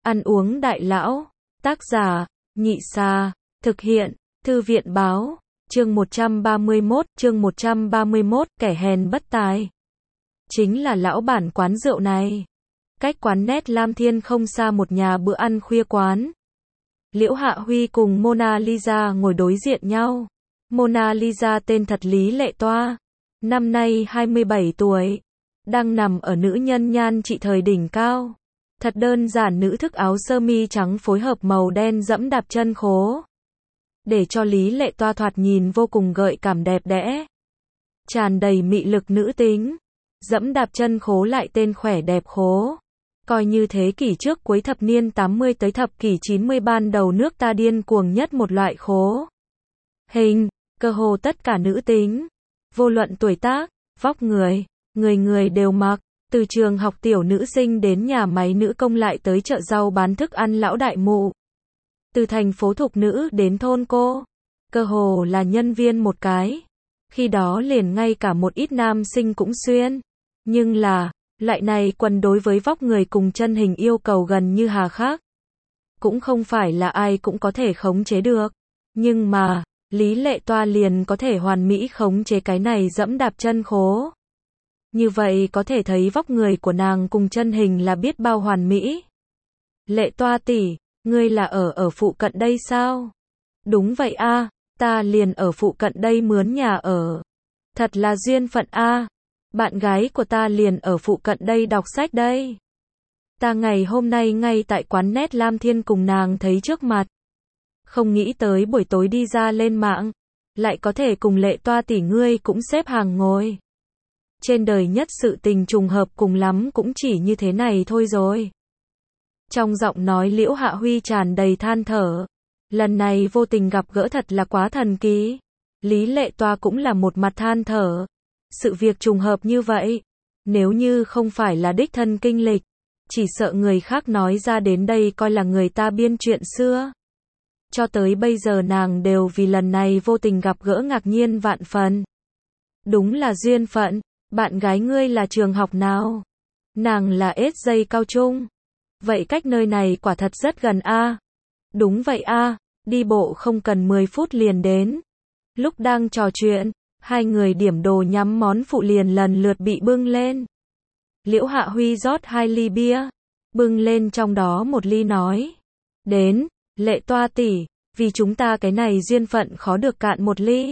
Ăn uống đại lão. Tác giả, Nhị Xa. Thực hiện, Thư viện báo. Chương 131, kẻ hèn bất tài. Chính là lão bản quán rượu này. Cách quán nét Lam Thiên không xa một nhà bữa ăn khuya quán. Liễu Hạ Huy cùng Mona Lisa ngồi đối diện nhau. Mona Lisa tên thật Lý Lệ Toa. Năm nay 27 tuổi. Đang nằm ở nữ nhân nhan trị thời đỉnh cao. Thật đơn giản nữ thức áo sơ mi trắng phối hợp màu đen dẫm đạp chân khố. Để cho Lý Lệ Toa thoạt nhìn vô cùng gợi cảm đẹp đẽ. Tràn đầy mị lực nữ tính. Dẫm đạp chân khố lại tên khỏe đẹp khố. Coi như thế kỷ trước cuối thập niên 80 tới thập kỷ 90 ban đầu nước ta điên cuồng nhất một loại khố. Hình, cơ hồ tất cả nữ tính. Vô luận tuổi tác, vóc người, người đều mặc. Từ trường học tiểu nữ sinh đến nhà máy nữ công lại tới chợ rau bán thức ăn lão đại mụ. Từ thành phố thục nữ đến thôn cô. Cơ hồ là nhân viên một cái. Khi đó liền ngay cả một ít nam sinh cũng xuyên. Nhưng là, loại này quần đối với vóc người cùng chân hình yêu cầu gần như hà khắc. Cũng không phải là ai cũng có thể khống chế được. Nhưng mà, Lý Lệ Toa liền có thể hoàn mỹ khống chế cái này dẫm đạp chân khố. Như vậy có thể thấy vóc người của nàng cùng chân hình là biết bao hoàn mỹ. Lệ Toa tỷ, ngươi là ở phụ cận đây sao? Đúng vậy a, ta liền ở phụ cận đây mướn nhà ở. Thật là duyên phận a. Bạn gái của ta liền ở phụ cận đây đọc sách đây. Ta ngày hôm nay ngay tại quán nét Lam Thiên cùng nàng thấy trước mặt. Không nghĩ tới buổi tối đi ra lên mạng, lại có thể cùng Lệ Toa tỷ ngươi cũng xếp hàng ngồi. Trên đời nhất sự tình trùng hợp cùng lắm cũng chỉ như thế này thôi rồi. Trong giọng nói Liễu Hạ Huy tràn đầy than thở. Lần này vô tình gặp gỡ thật là quá thần kỳ. Lý Lệ Toa cũng là một mặt than thở. Sự việc trùng hợp như vậy, nếu như không phải là đích thân kinh lịch, chỉ sợ người khác nói ra đến đây coi là người ta biên chuyện xưa. Cho tới bây giờ nàng đều vì lần này vô tình gặp gỡ ngạc nhiên vạn phần. Đúng là duyên phận. Bạn gái ngươi là trường học nào? Nàng là SJ cao trung. Vậy cách nơi này quả thật rất gần a. Đúng vậy a, đi bộ không cần 10 phút liền đến. Lúc đang trò chuyện, hai người điểm đồ nhắm món phụ liền lần lượt bị bưng lên. Liễu Hạ Huy rót 2 ly bia, bưng lên trong đó một ly nói. Đến, Lệ Toa tỷ, vì chúng ta cái này duyên phận khó được cạn một ly.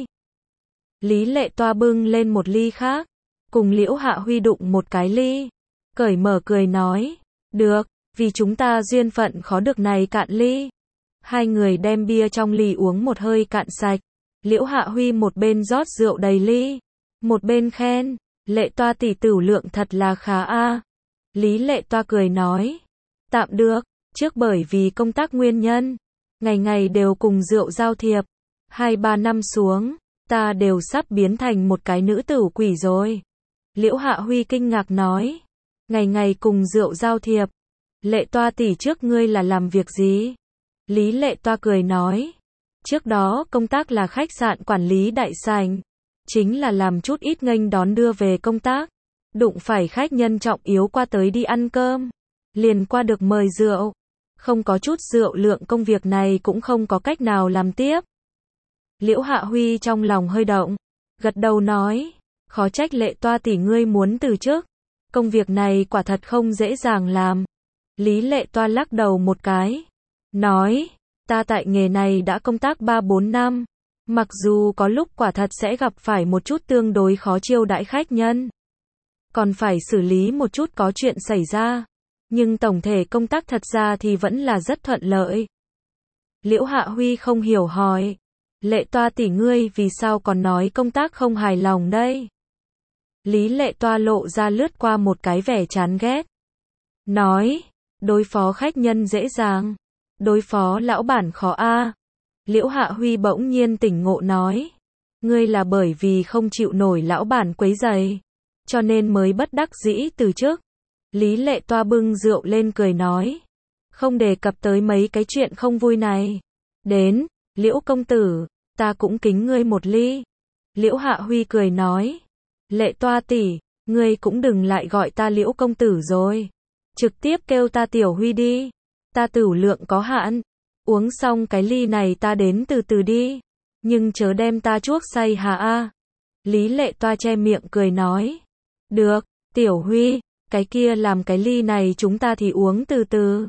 Lý Lệ Toa bưng lên một ly khác. Cùng Liễu Hạ Huy đụng một cái ly. Cởi mở cười nói. Được, vì chúng ta duyên phận khó được này cạn ly. Hai người đem bia trong ly uống một hơi cạn sạch. Liễu Hạ Huy một bên rót rượu đầy ly. Một bên khen. Lệ Toa tỷ tửu lượng thật là khá a. Lý Lệ Toa cười nói. Tạm được, trước bởi vì công tác nguyên nhân. Ngày ngày đều cùng rượu giao thiệp. 2-3 năm xuống, ta đều sắp biến thành một cái nữ tử quỷ rồi. Liễu Hạ Huy kinh ngạc nói. Ngày ngày cùng rượu giao thiệp. Lệ Toa tỷ trước ngươi là làm việc gì? Lý Lệ Toa cười nói. Trước đó công tác là khách sạn quản lý đại sảnh. Chính là làm chút ít nghênh đón đưa về công tác. Đụng phải khách nhân trọng yếu qua tới đi ăn cơm. Liền qua được mời rượu. Không có chút rượu lượng công việc này cũng không có cách nào làm tiếp. Liễu Hạ Huy trong lòng hơi động. Gật đầu nói. Khó trách Lệ Toa tỷ ngươi muốn từ chức. Công việc này quả thật không dễ dàng làm. Lý Lệ Toa lắc đầu một cái. Nói, ta tại nghề này đã công tác 3-4 năm. Mặc dù có lúc quả thật sẽ gặp phải một chút tương đối khó chiêu đãi khách nhân. Còn phải xử lý một chút có chuyện xảy ra. Nhưng tổng thể công tác thật ra thì vẫn là rất thuận lợi. Liễu Hạ Huy không hiểu hỏi. Lệ Toa tỷ ngươi vì sao còn nói công tác không hài lòng đây? Lý Lệ Toa lộ ra lướt qua một cái vẻ chán ghét. Nói, đối phó khách nhân dễ dàng. Đối phó lão bản khó a. Liễu Hạ Huy bỗng nhiên tỉnh ngộ nói. Ngươi là bởi vì không chịu nổi lão bản quấy rầy. Cho nên mới bất đắc dĩ từ chức. Lý Lệ Toa bưng rượu lên cười nói. Không đề cập tới mấy cái chuyện không vui này. Đến, Liễu công tử, ta cũng kính ngươi một ly. Liễu Hạ Huy cười nói. Lệ Toa tỷ, ngươi cũng đừng lại gọi ta Liễu công tử rồi. Trực tiếp kêu ta Tiểu Huy đi. ta tửu lượng có hạn, uống xong cái ly này ta đến từ từ đi, nhưng chớ đem ta chuốc say hà a. Lý Lệ Toa che miệng cười nói, được, Tiểu Huy, cái kia làm cái ly này chúng ta thì uống từ từ.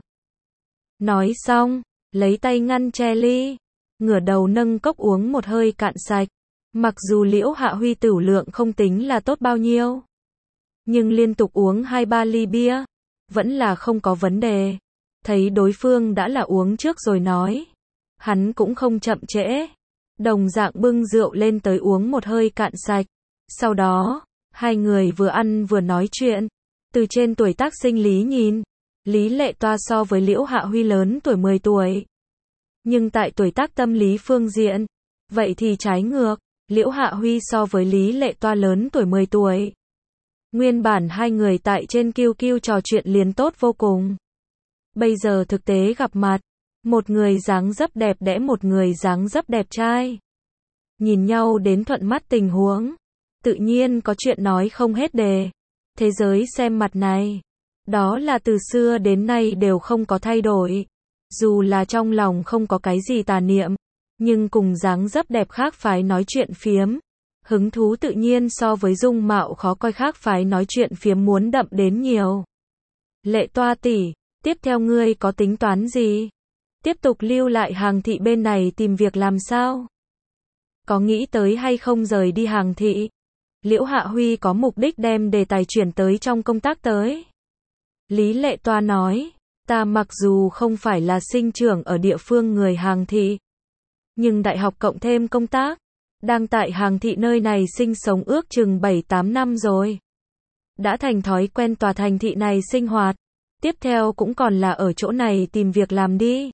Nói xong, lấy tay ngăn che ly, ngửa đầu nâng cốc uống một hơi cạn sạch. Mặc dù Liễu Hạ Huy tửu lượng không tính là tốt bao nhiêu, nhưng liên tục uống 2-3 ly bia, vẫn là không có vấn đề. Thấy đối phương đã là uống trước rồi nói, hắn cũng không chậm trễ, đồng dạng bưng rượu lên tới uống một hơi cạn sạch. Sau đó, hai người vừa ăn vừa nói chuyện. Từ trên tuổi tác sinh lý nhìn, Lý Lệ Toa so với Liễu Hạ Huy lớn tuổi 10 tuổi. Nhưng tại tuổi tác tâm lý phương diện, vậy thì trái ngược, Liễu Hạ Huy so với Lý Lệ Toa lớn tuổi 10 tuổi. Nguyên bản hai người tại trên QQ trò chuyện liền tốt vô cùng. Bây giờ thực tế gặp mặt, một người dáng dấp đẹp đẽ, một người dáng dấp đẹp trai. Nhìn nhau đến thuận mắt tình huống, tự nhiên có chuyện nói không hết đề. Thế giới xem mặt này, đó là từ xưa đến nay đều không có thay đổi. Dù là trong lòng không có cái gì tà niệm, nhưng cùng dáng dấp đẹp khác phái nói chuyện phiếm, hứng thú tự nhiên so với dung mạo khó coi khác phái nói chuyện phiếm muốn đậm đến nhiều. Lệ Toa tỷ, tiếp theo ngươi có tính toán gì? Tiếp tục lưu lại Hàng Thị bên này tìm việc làm sao? Có nghĩ tới hay không rời đi Hàng Thị? Liễu Hạ Huy có mục đích đem đề tài chuyển tới trong công tác tới. Lý Lệ Toa nói, ta mặc dù không phải là sinh trưởng ở địa phương người Hàng Thị, nhưng đại học cộng thêm công tác, đang tại Hàng Thị nơi này sinh sống ước chừng 7-8 năm rồi. Đã thành thói quen tòa thành thị này sinh hoạt, tiếp theo cũng còn là ở chỗ này tìm việc làm đi.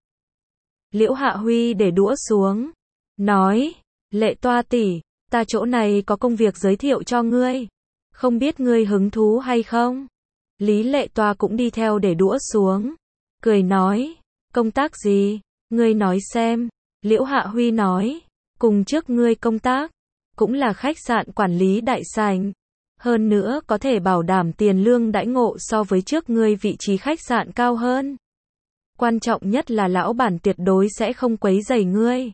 Liễu Hạ Huy để đũa xuống, nói, Lệ Toa tỷ, ta chỗ này có công việc giới thiệu cho ngươi, không biết ngươi hứng thú hay không? Lý Lệ Toa cũng đi theo để đũa xuống, cười nói, công tác gì, ngươi nói xem. Liễu Hạ Huy nói, cùng trước ngươi công tác, cũng là khách sạn quản lý đại sảnh. Hơn nữa có thể bảo đảm tiền lương đãi ngộ so với trước ngươi vị trí khách sạn cao hơn. Quan trọng nhất là lão bản tuyệt đối sẽ không quấy rầy ngươi.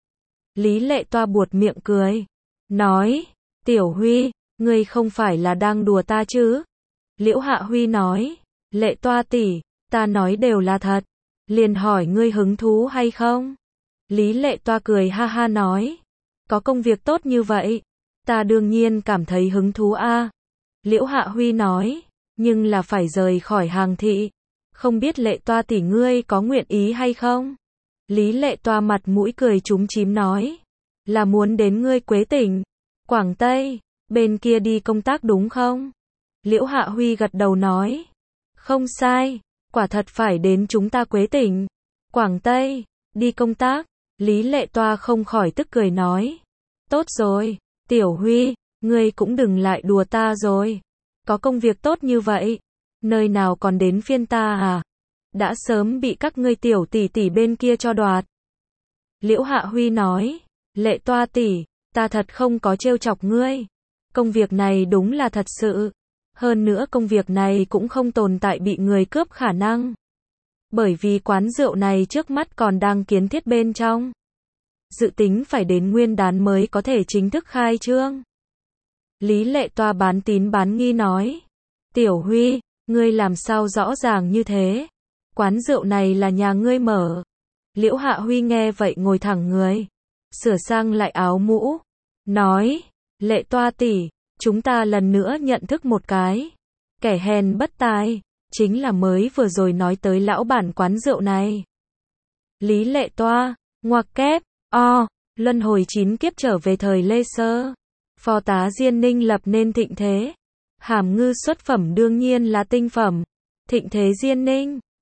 Lý Lệ Toa buột miệng cười, nói, Tiểu Huy, ngươi không phải là đang đùa ta chứ? Liễu Hạ Huy nói, Lệ Toa tỷ, ta nói đều là thật, liền hỏi ngươi hứng thú hay không? Lý Lệ Toa cười ha ha nói, có công việc tốt như vậy, ta đương nhiên cảm thấy hứng thú a. Liễu Hạ Huy nói, nhưng là phải rời khỏi Hàng Thị, không biết Lệ Toa tỷ ngươi có nguyện ý hay không? Lý Lệ Toa mặt mũi cười chúm chím nói, là muốn đến ngươi Quế tỉnh, Quảng Tây, bên kia đi công tác đúng không? Liễu Hạ Huy gật đầu nói, không sai, quả thật phải đến chúng ta Quế tỉnh, Quảng Tây, đi công tác. Lý Lệ Toa không khỏi tức cười nói, tốt rồi, Tiểu Huy, ngươi cũng đừng lại đùa ta rồi, có công việc tốt như vậy, nơi nào còn đến phiên ta à? Đã sớm bị các ngươi tiểu tỷ tỷ bên kia cho đoạt. Liễu Hạ Huy nói, Lệ Toa tỷ, ta thật không có trêu chọc ngươi, công việc này đúng là thật sự, hơn nữa công việc này cũng không tồn tại bị người cướp khả năng. Bởi vì quán rượu này trước mắt còn đang kiến thiết bên trong. Dự tính phải đến Nguyên đán mới có thể chính thức khai trương. Lý Lệ Toa bán tín bán nghi nói, Tiểu Huy, ngươi làm sao rõ ràng như thế? Quán rượu này là nhà ngươi mở. Liễu Hạ Huy nghe vậy ngồi thẳng người, sửa sang lại áo mũ, nói, Lệ Toa tỷ, chúng ta lần nữa nhận thức một cái. Kẻ hèn bất tài, chính là mới vừa rồi nói tới lão bản quán rượu này. Lý Lệ Toa, ngoặc kép, luân hồi 9 kiếp trở về thời Lê Sơ. Phó tá Diên Ninh lập nên thịnh thế. Hàm ngư xuất phẩm đương nhiên là tinh phẩm. Thịnh thế Diên Ninh.